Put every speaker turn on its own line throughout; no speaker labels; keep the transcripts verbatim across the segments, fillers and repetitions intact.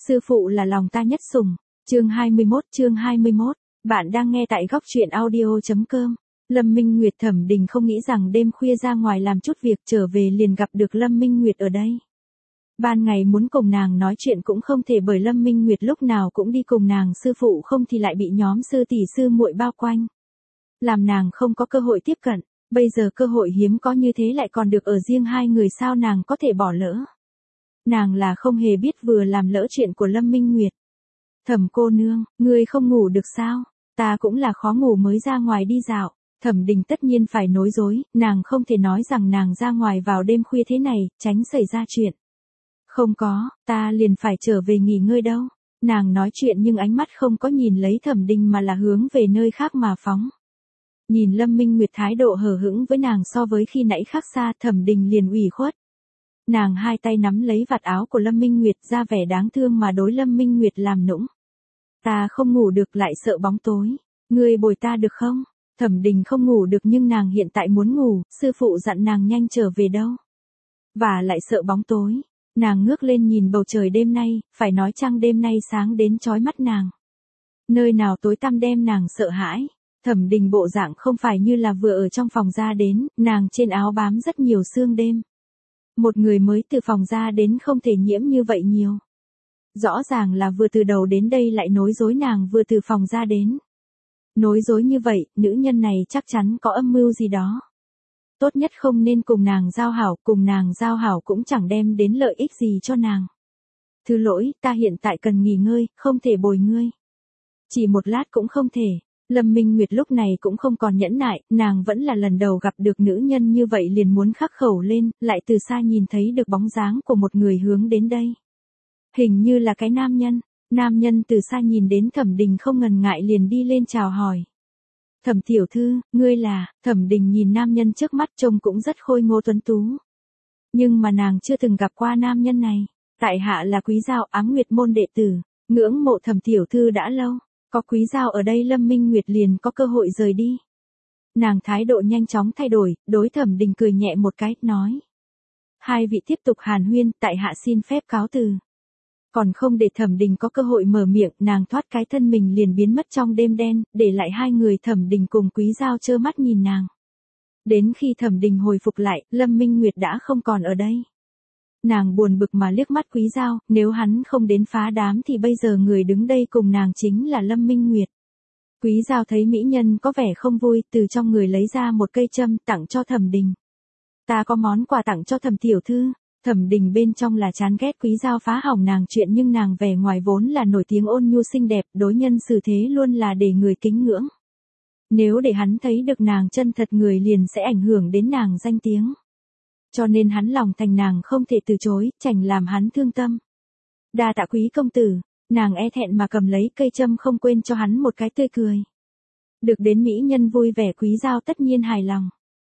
Sư phụ là lòng ta nhất sủng. Chương hai mươi mốt, chương hai mươi mốt. Bạn đang nghe tại góc truyện audio.com. Lâm Minh Nguyệt Thẩm Đình không nghĩ rằng đêm khuya ra ngoài làm chút việc trở về liền gặp được Lâm Minh Nguyệt ở đây. Ban ngày muốn cùng nàng nói chuyện cũng không thể bởi Lâm Minh Nguyệt lúc nào cũng đi cùng nàng, sư phụ không thì lại bị nhóm sư tỷ sư muội bao quanh. Làm nàng không có cơ hội tiếp cận, bây giờ cơ hội hiếm có như thế lại còn được ở riêng hai người, sao nàng có thể bỏ lỡ. Nàng là không hề biết vừa làm lỡ chuyện của Lâm Minh Nguyệt. Thẩm cô nương, ngươi không ngủ được sao? Ta cũng là khó ngủ mới ra ngoài đi dạo. Thẩm Đình tất nhiên phải nói dối, nàng không thể nói rằng nàng ra ngoài vào đêm khuya thế này, tránh xảy ra chuyện. Không có, ta liền phải trở về nghỉ ngơi đâu. Nàng nói chuyện nhưng ánh mắt không có nhìn lấy Thẩm Đình mà là hướng về nơi khác mà phóng. Nhìn Lâm Minh Nguyệt thái độ hờ hững với nàng so với khi nãy khác xa, Thẩm Đình liền ủy khuất. Nàng hai tay nắm lấy vạt áo của Lâm Minh Nguyệt, ra vẻ đáng thương mà đối Lâm Minh Nguyệt làm nũng. Ta không ngủ được, lại sợ bóng tối. Ngươi bồi ta được không? Thẩm Đình không ngủ được nhưng nàng hiện tại muốn ngủ, sư phụ dặn nàng nhanh trở về đâu. Và lại sợ bóng tối. Nàng ngước lên nhìn bầu trời đêm nay, phải nói trăng đêm nay sáng đến chói mắt nàng. Nơi nào tối tăm đem nàng sợ hãi. Thẩm Đình bộ dạng không phải như là vừa ở trong phòng ra đến, nàng trên áo bám rất nhiều sương đêm. Một người mới từ phòng ra đến không thể nhiễm như vậy nhiều. Rõ ràng là vừa từ đầu đến đây lại nói dối nàng vừa từ phòng ra đến. Nói dối như vậy, nữ nhân này chắc chắn có âm mưu gì đó. Tốt nhất không nên cùng nàng giao hảo, cùng nàng giao hảo cũng chẳng đem đến lợi ích gì cho nàng. Thứ lỗi, ta hiện tại cần nghỉ ngơi, không thể bồi ngươi. Chỉ một lát cũng không thể. Lâm Minh Nguyệt lúc này cũng không còn nhẫn nại, nàng vẫn là lần đầu gặp được nữ nhân như vậy liền muốn khắc khẩu lên, lại từ xa nhìn thấy được bóng dáng của một người hướng đến đây. Hình như là cái nam nhân, nam nhân từ xa nhìn đến Thẩm Đình không ngần ngại liền đi lên chào hỏi. Thẩm tiểu thư, ngươi là? Thẩm Đình nhìn nam nhân trước mắt trông cũng rất khôi ngô tuấn tú. Nhưng mà nàng chưa từng gặp qua nam nhân này, tại hạ là Quý Giao, Ám Nguyệt môn đệ tử, ngưỡng mộ Thẩm tiểu thư đã lâu. Có Quý Giao ở đây Lâm Minh Nguyệt liền có cơ hội rời đi. Nàng thái độ nhanh chóng thay đổi, đối Thẩm Đình cười nhẹ một cái, nói. Hai vị tiếp tục hàn huyên, tại hạ xin phép cáo từ. Còn không để Thẩm Đình có cơ hội mở miệng, nàng thoát cái thân mình liền biến mất trong đêm đen, để lại hai người Thẩm Đình cùng Quý Giao trơ mắt nhìn nàng. Đến khi Thẩm Đình hồi phục lại, Lâm Minh Nguyệt đã không còn ở đây. Nàng buồn bực mà liếc mắt Quý Giao, nếu hắn không đến phá đám thì bây giờ người đứng đây cùng nàng chính là Lâm Minh Nguyệt. Quý Giao thấy mỹ nhân có vẻ không vui, từ trong người lấy ra một cây châm tặng cho Thẩm Đình. Ta có món quà tặng cho Thẩm tiểu thư. Thẩm Đình bên trong là chán ghét Quý Giao phá hỏng nàng chuyện, nhưng nàng vẻ ngoài vốn là nổi tiếng ôn nhu xinh đẹp, đối nhân xử thế luôn là để người kính ngưỡng. Nếu để hắn thấy được nàng chân thật người liền sẽ ảnh hưởng đến nàng danh tiếng. Cho nên hắn lòng thành nàng không thể từ chối, chảnh làm hắn thương tâm. Đa tạ Quý công tử, nàng e thẹn mà cầm lấy cây châm không quên cho hắn một cái tươi cười. Được đến mỹ nhân vui vẻ, Quý Giao tất nhiên hài lòng.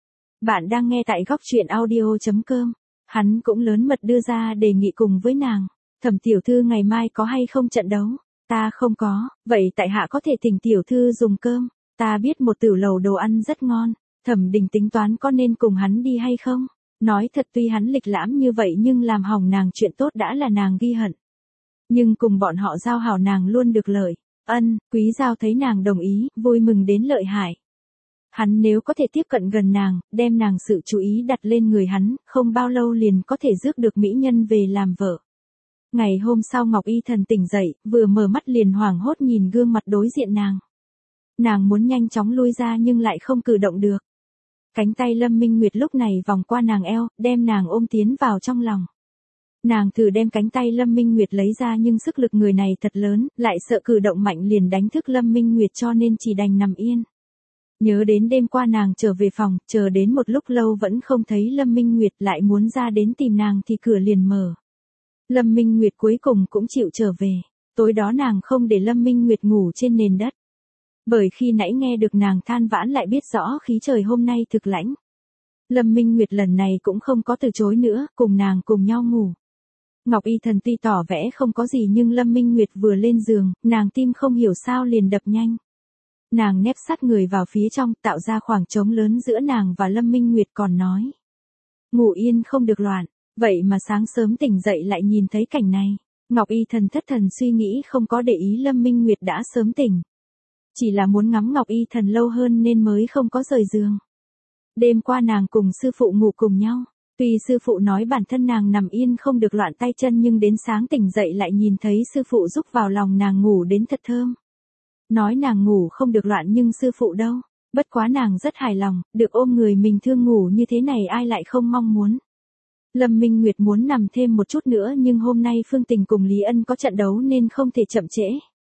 Bạn đang nghe tại góc truyện audio.com. Hắn cũng lớn mật đưa ra đề nghị cùng với nàng. Thẩm tiểu thư ngày mai có hay không trận đấu? Ta không có, vậy tại hạ có thể thỉnh tiểu thư dùng cơm. Ta biết một tử lầu đồ ăn rất ngon. Thẩm Đình tính toán có nên cùng hắn đi hay không? Nói thật tuy hắn lịch lãm như vậy nhưng làm hỏng nàng chuyện tốt đã là nàng ghi hận. Nhưng cùng bọn họ giao hảo nàng luôn được lợi. Ân, Quý Giao thấy nàng đồng ý, vui mừng đến lợi hại. Hắn nếu có thể tiếp cận gần nàng, đem nàng sự chú ý đặt lên người hắn, không bao lâu liền có thể rước được mỹ nhân về làm vợ. Ngày hôm sau Ngọc Y Thần tỉnh dậy, vừa mở mắt liền hoảng hốt nhìn gương mặt đối diện nàng. Nàng muốn nhanh chóng lui ra nhưng lại không cử động được. Cánh tay Lâm Minh Nguyệt lúc này vòng qua nàng eo, đem nàng ôm tiến vào trong lòng. Nàng thử đem cánh tay Lâm Minh Nguyệt lấy ra nhưng sức lực người này thật lớn, lại sợ cử động mạnh liền đánh thức Lâm Minh Nguyệt cho nên chỉ đành nằm yên. Nhớ đến đêm qua nàng trở về phòng, chờ đến một lúc lâu vẫn không thấy Lâm Minh Nguyệt, lại muốn ra đến tìm nàng thì cửa liền mở. Lâm Minh Nguyệt cuối cùng cũng chịu trở về. Tối đó nàng không để Lâm Minh Nguyệt ngủ trên nền đất. Bởi khi nãy nghe được nàng than vãn lại biết rõ khí trời hôm nay thực lạnh. Lâm Minh Nguyệt lần này cũng không có từ chối nữa, cùng nàng cùng nhau ngủ. Ngọc Y Thần tuy tỏ vẻ không có gì nhưng Lâm Minh Nguyệt vừa lên giường, nàng tim không hiểu sao liền đập nhanh. Nàng nép sát người vào phía trong, tạo ra khoảng trống lớn giữa nàng và Lâm Minh Nguyệt, còn nói. Ngủ yên không được loạn, vậy mà sáng sớm tỉnh dậy lại nhìn thấy cảnh này. Ngọc Y Thần thất thần suy nghĩ không có để ý Lâm Minh Nguyệt đã sớm tỉnh. Chỉ là muốn ngắm Ngọc Y Thần lâu hơn nên mới không có rời giường. Đêm qua nàng cùng sư phụ ngủ cùng nhau. Tuy sư phụ nói bản thân nàng nằm yên không được loạn tay chân nhưng đến sáng tỉnh dậy lại nhìn thấy sư phụ giúp vào lòng nàng ngủ đến thật thơm. Nói nàng ngủ không được loạn nhưng sư phụ đâu. Bất quá nàng rất hài lòng, được ôm người mình thương ngủ như thế này ai lại không mong muốn. Lâm Minh Nguyệt muốn nằm thêm một chút nữa nhưng hôm nay Phương Tình cùng Lý Ân có trận đấu nên không thể chậm trễ.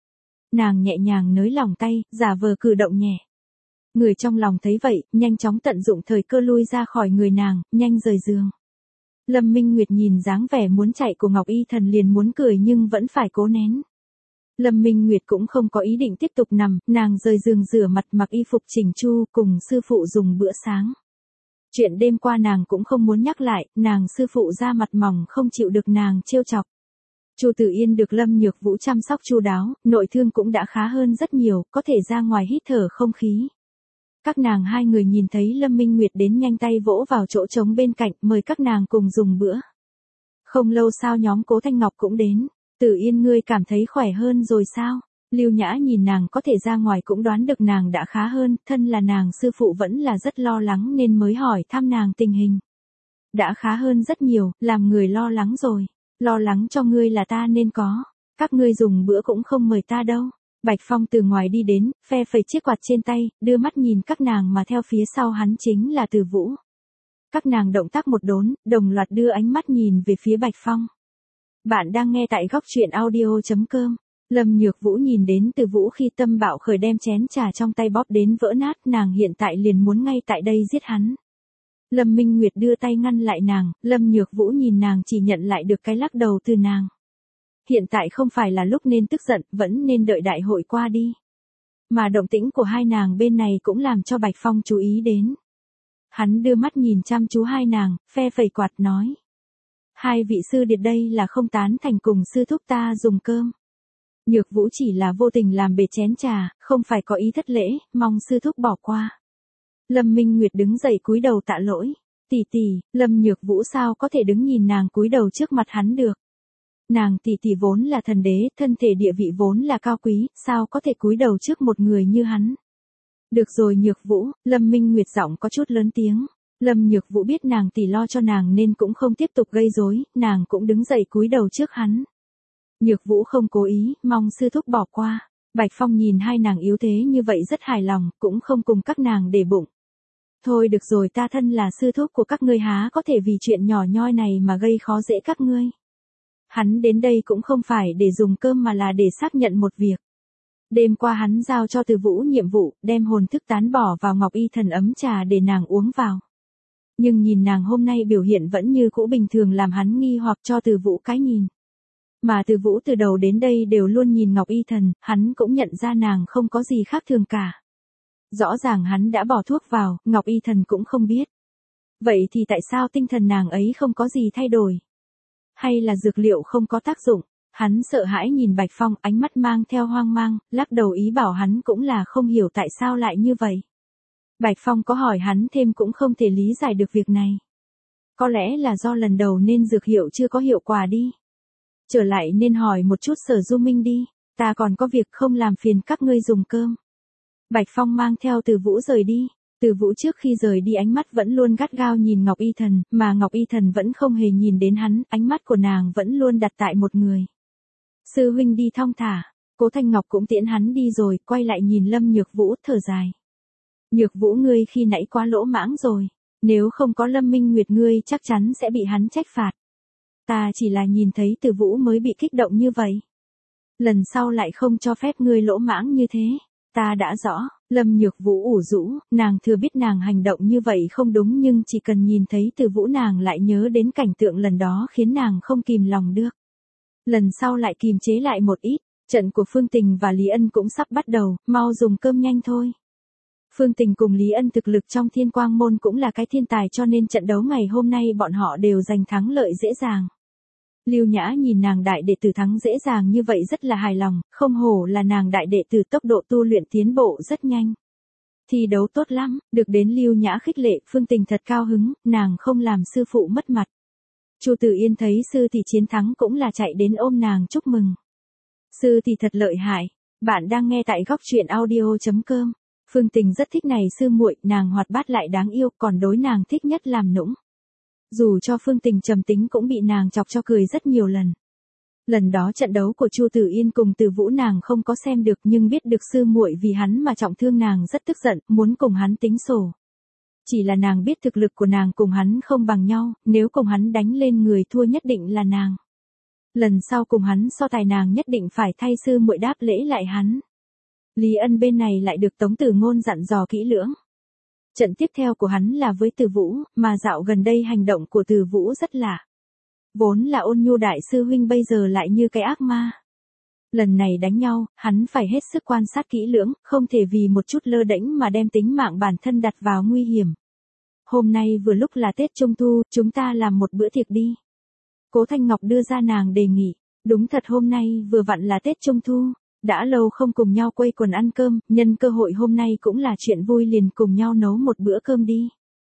Nàng nhẹ nhàng nới lỏng tay, giả vờ cử động nhẹ. Người trong lòng thấy vậy, nhanh chóng tận dụng thời cơ lui ra khỏi người nàng, nhanh rời giường. Lâm Minh Nguyệt nhìn dáng vẻ muốn chạy của Ngọc Y Thần liền muốn cười nhưng vẫn phải cố nén. Lâm Minh Nguyệt cũng không có ý định tiếp tục nằm, nàng rời giường rửa mặt mặc y phục chỉnh chu cùng sư phụ dùng bữa sáng. Chuyện đêm qua nàng cũng không muốn nhắc lại, nàng sư phụ ra mặt mỏng không chịu được nàng trêu chọc. Chu Tử Yên được Lâm Nhược Vũ chăm sóc chu đáo, nội thương cũng đã khá hơn rất nhiều, có thể ra ngoài hít thở không khí. Các nàng hai người nhìn thấy Lâm Minh Nguyệt đến nhanh tay vỗ vào chỗ trống bên cạnh mời các nàng cùng dùng bữa. Không lâu sau nhóm Cố Thanh Ngọc cũng đến. Tử Yên ngươi cảm thấy khỏe hơn rồi sao? Lưu Nhã nhìn nàng có thể ra ngoài cũng đoán được nàng đã khá hơn, thân là nàng sư phụ vẫn là rất lo lắng nên mới hỏi thăm nàng tình hình. Đã khá hơn rất nhiều, làm người lo lắng rồi. Lo lắng cho ngươi là ta nên có. Các ngươi dùng bữa cũng không mời ta đâu. Bạch Phong từ ngoài đi đến, phe phẩy chiếc quạt trên tay, đưa mắt nhìn các nàng mà theo phía sau hắn chính là Từ Vũ. Các nàng động tác một đốn, đồng loạt đưa ánh mắt nhìn về phía Bạch Phong. Bạn đang nghe tại góc truyện audio chấm com. Lâm Nhược Vũ nhìn đến Từ Vũ khi tâm bạo khởi đem chén trà trong tay bóp đến vỡ nát, nàng hiện tại liền muốn ngay tại đây giết hắn. Lâm Minh Nguyệt đưa tay ngăn lại nàng, Lâm Nhược Vũ nhìn nàng chỉ nhận lại được cái lắc đầu từ nàng. Hiện tại không phải là lúc nên tức giận, vẫn nên đợi đại hội qua đi. Mà động tĩnh của hai nàng bên này cũng làm cho Bạch Phong chú ý đến. Hắn đưa mắt nhìn chăm chú hai nàng, phe phẩy quạt nói. Hai vị sư điệt đây là không tán thành cùng sư thúc ta dùng cơm. Nhược Vũ chỉ là vô tình làm bể chén trà, không phải có ý thất lễ, mong sư thúc bỏ qua. Lâm Minh Nguyệt đứng dậy cúi đầu tạ lỗi. Tỷ tỷ, Lâm Nhược Vũ sao có thể đứng nhìn nàng cúi đầu trước mặt hắn được. Nàng tỷ tỷ vốn là thần đế, thân thể địa vị vốn là cao quý, sao có thể cúi đầu trước một người như hắn. Được rồi Nhược Vũ, Lâm Minh Nguyệt giọng có chút lớn tiếng. Lâm Nhược Vũ biết nàng tỷ lo cho nàng nên cũng không tiếp tục gây rối, nàng cũng đứng dậy cúi đầu trước hắn. Nhược Vũ không cố ý, mong sư thúc bỏ qua. Bạch Phong nhìn hai nàng yếu thế như vậy rất hài lòng, cũng không cùng các nàng để bụng. Thôi được rồi, ta thân là sư thúc của các ngươi há có thể vì chuyện nhỏ nhoi này mà gây khó dễ các ngươi. Hắn đến đây cũng không phải để dùng cơm mà là để xác nhận một việc. Đêm qua hắn giao cho Từ Vũ nhiệm vụ, đem hồn thức tán bỏ vào Ngọc Y Thần ấm trà để nàng uống vào. Nhưng nhìn nàng hôm nay biểu hiện vẫn như cũ bình thường làm hắn nghi hoặc cho Từ Vũ cái nhìn. Mà Từ Vũ từ đầu đến đây đều luôn nhìn Ngọc Y Thần, hắn cũng nhận ra nàng không có gì khác thường cả. Rõ ràng hắn đã bỏ thuốc vào, Ngọc Y Thần cũng không biết. Vậy thì tại sao tinh thần nàng ấy không có gì thay đổi? Hay là dược liệu không có tác dụng? Hắn sợ hãi nhìn Bạch Phong, ánh mắt mang theo hoang mang, lắc đầu ý bảo hắn cũng là không hiểu tại sao lại như vậy. Bạch Phong có hỏi hắn thêm cũng không thể lý giải được việc này. Có lẽ là do lần đầu nên dược hiệu chưa có hiệu quả đi. Trở lại nên hỏi một chút Sở Du Minh đi, ta còn có việc không làm phiền các ngươi dùng cơm. Bạch Phong mang theo Từ Vũ rời đi. Từ Vũ trước khi rời đi ánh mắt vẫn luôn gắt gao nhìn Ngọc Y Thần, mà Ngọc Y Thần vẫn không hề nhìn đến hắn, ánh mắt của nàng vẫn luôn đặt tại một người. Sư huynh đi thong thả, Cố Thanh Ngọc cũng tiễn hắn đi rồi, quay lại nhìn Lâm Nhược Vũ, thở dài. Nhược Vũ ngươi khi nãy quá lỗ mãng rồi, nếu không có Lâm Minh Nguyệt ngươi chắc chắn sẽ bị hắn trách phạt. Ta chỉ là nhìn thấy Từ Vũ mới bị kích động như vậy. Lần sau lại không cho phép ngươi lỗ mãng như thế. Ta đã rõ, Lâm Nhược Vũ ủ rũ, nàng thừa biết nàng hành động như vậy không đúng nhưng chỉ cần nhìn thấy Từ Vũ nàng lại nhớ đến cảnh tượng lần đó khiến nàng không kìm lòng được. Lần sau lại kìm chế lại một ít, trận của Phương Tình và Lý Ân cũng sắp bắt đầu, mau dùng cơm nhanh thôi. Phương Tình cùng Lý Ân thực lực trong Thiên Quang Môn cũng là cái thiên tài cho nên trận đấu ngày hôm nay bọn họ đều giành thắng lợi dễ dàng. Lưu Nhã nhìn nàng đại đệ tử thắng dễ dàng như vậy rất là hài lòng, không hổ là nàng đại đệ tử tốc độ tu luyện tiến bộ rất nhanh. Thi đấu tốt lắm, được đến Lưu Nhã khích lệ, Phương Tình thật cao hứng, nàng không làm sư phụ mất mặt. Chu Tử Yên thấy sư tỷ chiến thắng cũng là chạy đến ôm nàng chúc mừng. Sư tỷ thật lợi hại. Bạn đang nghe tại góc truyện audio chấm com. Phương Tình rất thích này sư muội, nàng hoạt bát lại đáng yêu, còn đối nàng thích nhất làm nũng. Dù cho Phương Tình trầm tính cũng bị nàng chọc cho cười rất nhiều lần. Lần đó trận đấu của Chu Tử Yên cùng Từ Vũ nàng không có xem được, nhưng biết được sư muội vì hắn mà trọng thương nàng rất tức giận, muốn cùng hắn tính sổ. Chỉ là nàng biết thực lực của nàng cùng hắn không bằng nhau, nếu cùng hắn đánh lên người thua nhất định là nàng. Lần sau cùng hắn so tài nàng nhất định phải thay sư muội đáp lễ lại hắn. Lý Ân bên này lại được Tống Tử Ngôn dặn dò kỹ lưỡng. Trận tiếp theo của hắn là với Từ Vũ, mà dạo gần đây hành động của Từ Vũ rất lạ. Vốn là ôn nhu đại sư huynh bây giờ lại như cái ác ma. Lần này đánh nhau, hắn phải hết sức quan sát kỹ lưỡng, không thể vì một chút lơ đễnh mà đem tính mạng bản thân đặt vào nguy hiểm. Hôm nay vừa lúc là Tết Trung Thu, chúng ta làm một bữa tiệc đi. Cố Thanh Ngọc đưa ra nàng đề nghị, đúng thật hôm nay vừa vặn là Tết Trung Thu, đã lâu không cùng nhau quây quần ăn cơm, nhân cơ hội hôm nay cũng là chuyện vui liền cùng nhau nấu một bữa cơm đi.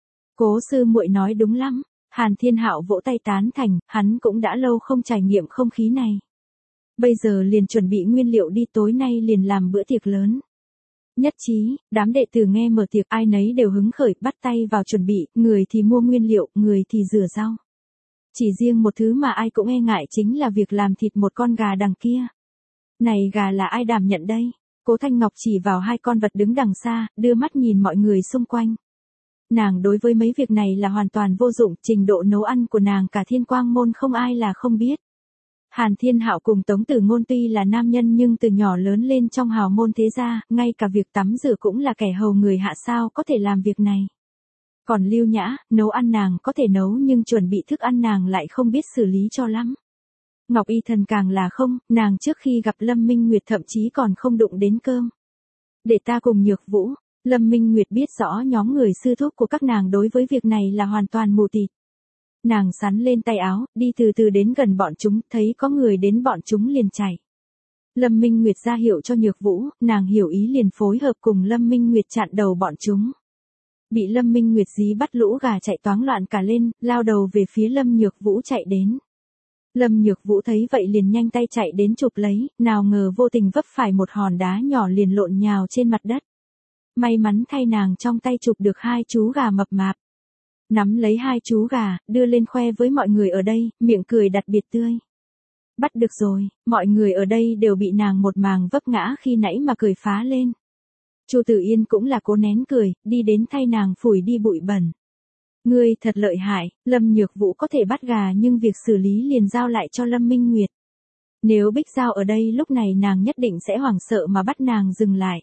Cố sư muội nói đúng lắm. Hàn Thiên Hạo vỗ tay tán thành, hắn cũng đã lâu không trải nghiệm không khí này. Bây giờ liền chuẩn bị nguyên liệu đi, tối nay liền làm bữa tiệc lớn. Nhất trí, đám đệ tử nghe mở tiệc ai nấy đều hứng khởi, bắt tay vào chuẩn bị, người thì mua nguyên liệu, người thì rửa rau. Chỉ riêng một thứ mà ai cũng e ngại chính là việc làm thịt một con gà đằng kia. Này gà là ai đảm nhận đây? Cố Thanh Ngọc chỉ vào hai con vật đứng đằng xa, đưa mắt nhìn mọi người xung quanh. Nàng đối với mấy việc này là hoàn toàn vô dụng, trình độ nấu ăn của nàng cả Thiên Quang môn không ai là không biết. Hàn Thiên Hạo cùng Tống Tử Ngôn tuy là nam nhân nhưng từ nhỏ lớn lên trong hào môn thế gia, ngay cả việc tắm rửa cũng là kẻ hầu người hạ, sao có thể làm việc này. Còn Lưu Nhã, nấu ăn nàng có thể nấu nhưng chuẩn bị thức ăn nàng lại không biết xử lý cho lắm. Ngọc Y Thần càng là không, nàng trước khi gặp Lâm Minh Nguyệt thậm chí còn không đụng đến cơm. Để ta cùng Nhược Vũ. Lâm Minh Nguyệt biết rõ nhóm người sư thúc của các nàng đối với việc này là hoàn toàn mù tịt. Nàng sắn lên tay áo, đi từ từ đến gần bọn chúng, thấy có người đến bọn chúng liền chạy. Lâm Minh Nguyệt ra hiệu cho Nhược Vũ, nàng hiểu ý liền phối hợp cùng Lâm Minh Nguyệt chặn đầu bọn chúng. Bị Lâm Minh Nguyệt dí bắt lũ gà chạy toáng loạn cả lên, lao đầu về phía Lâm Nhược Vũ chạy đến. Lâm Nhược Vũ thấy vậy liền nhanh tay chạy đến chụp lấy, nào ngờ vô tình vấp phải một hòn đá nhỏ liền lộn nhào trên mặt đất. May mắn thay nàng trong tay chụp được hai chú gà mập mạp. Nắm lấy hai chú gà, đưa lên khoe với mọi người ở đây, miệng cười đặc biệt tươi. Bắt được rồi, mọi người ở đây đều bị nàng một màng vấp ngã khi nãy mà cười phá lên. Chu Tử Yên cũng là cố nén cười, đi đến thay nàng phủi đi bụi bẩn. Ngươi thật lợi hại, Lâm Nhược Vũ có thể bắt gà nhưng việc xử lý liền giao lại cho Lâm Minh Nguyệt. Nếu Bích Giao ở đây lúc này nàng nhất định sẽ hoảng sợ mà bắt nàng dừng lại.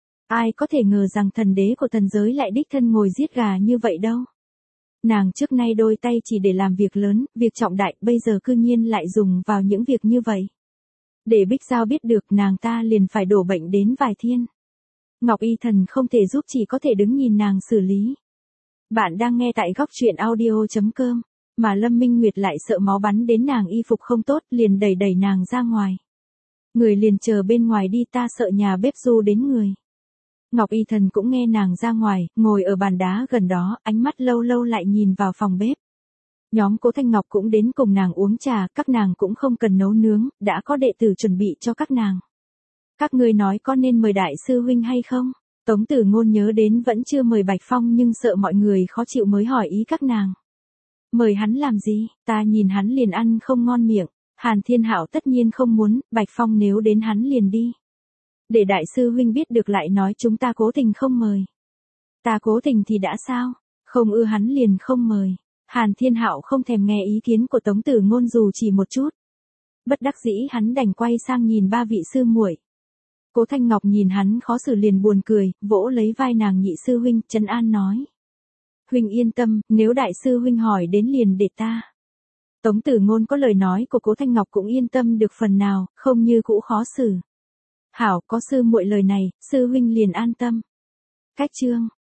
Ai có thể ngờ rằng thần đế của thần giới lại đích thân ngồi giết gà như vậy đâu. Nàng trước nay đôi tay chỉ để làm việc lớn, việc trọng đại, bây giờ cư nhiên lại dùng vào những việc như vậy. Để Bích Giao biết được nàng ta liền phải đổ bệnh đến vài thiên. Ngọc Y Thần không thể giúp, chỉ có thể đứng nhìn nàng xử lý. Bạn đang nghe tại góc truyện audio chấm com, mà Lâm Minh Nguyệt lại sợ máu bắn đến nàng y phục không tốt, liền đẩy đẩy nàng ra ngoài. Người liền chờ bên ngoài đi, ta sợ nhà bếp du đến người. Ngọc Y Thần cũng nghe nàng ra ngoài, ngồi ở bàn đá gần đó, ánh mắt lâu lâu lại nhìn vào phòng bếp. Nhóm Cố Thanh Ngọc cũng đến cùng nàng uống trà, các nàng cũng không cần nấu nướng, đã có đệ tử chuẩn bị cho các nàng. Các ngươi nói có nên mời đại sư huynh hay không? Tống Tử Ngôn nhớ đến vẫn chưa mời Bạch Phong nhưng sợ mọi người khó chịu mới hỏi ý các nàng. Mời hắn làm gì, ta nhìn hắn liền ăn không ngon miệng. Hàn Thiên Hạo tất nhiên không muốn, Bạch Phong nếu đến hắn liền đi. Để đại sư huynh biết được lại nói chúng ta cố tình không mời. Ta cố tình thì đã sao, không ưa hắn liền không mời. Hàn Thiên Hạo không thèm nghe ý kiến của Tống Tử Ngôn dù chỉ một chút. Bất đắc dĩ hắn đành quay sang nhìn ba vị sư muội. Cố Thanh Ngọc nhìn hắn khó xử liền buồn cười, vỗ lấy vai nàng nhị sư huynh, trấn an nói. Huynh yên tâm, nếu đại sư huynh hỏi đến liền để ta. Tống Tử Ngôn có lời nói của Cố Thanh Ngọc cũng yên tâm được phần nào, không như cũ khó xử. Hảo, có sư muội lời này, sư huynh liền an tâm. Cách chương